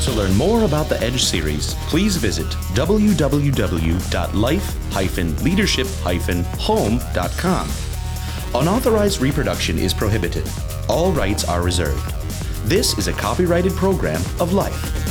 To learn more about the EDGE series, please visit www.life-leadership-home.com. Unauthorized reproduction is prohibited. All rights are reserved. This is a copyrighted program of Life.